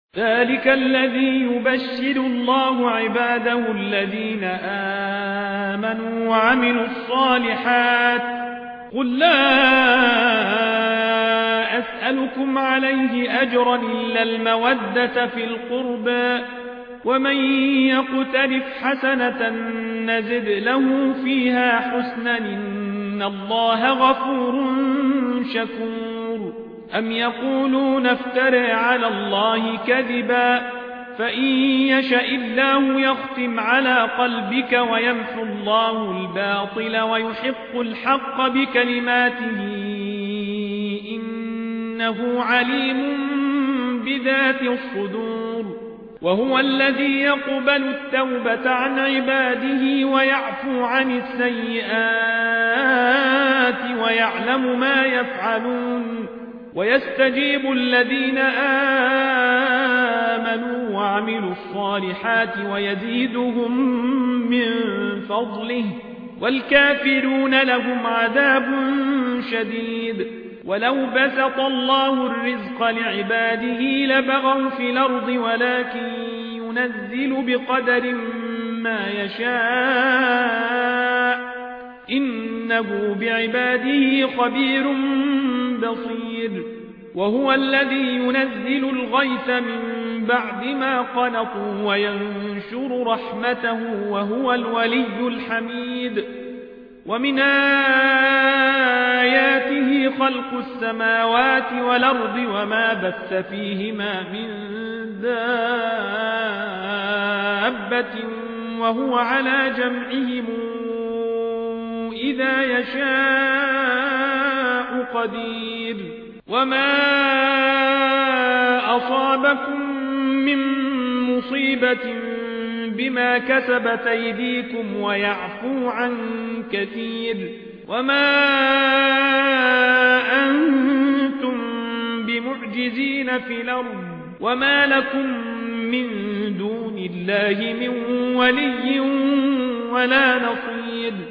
ذلك الذي يبشر الله عباده الذين آمنوا وعملوا الصالحات قل لا أسألكم عليه أجرا إلا المودة في القربى ومن يقترف حسنة نزد له فيها حسنا إن الله غفور شكور أم يقولون افترى على الله كذبا فإن يشاء الله يختم على قلبك ويمحو الله الباطل ويحق الحق بكلماته إنه عليم بذات الصدور وهو الذي يقبل التوبة عن عباده ويعفو عن السيئات ويعلم ما يفعلون ويستجيب الذين آمنوا وعملوا الصالحات ويزيدهم من فضله والكافرون لهم عذاب شديد ولو بسط الله الرزق لعباده لبغوا في الأرض ولكن ينزل بقدر ما يشاء إنه بعباده خبير بصير وهو الذي ينزل الغيث من بعد ما قنطوا وينشر رحمته وهو الولي الحميد ومن آياته خلق السماوات والأرض وما بث فيهما من دابة وهو على جمعهم إذا يشاء قدير وما أصابكم من مصيبة بما كسبت أيديكم ويعفو عن كثير وما أنتم بمعجزين في الأرض وما لكم من دون الله من ولي ولا نصير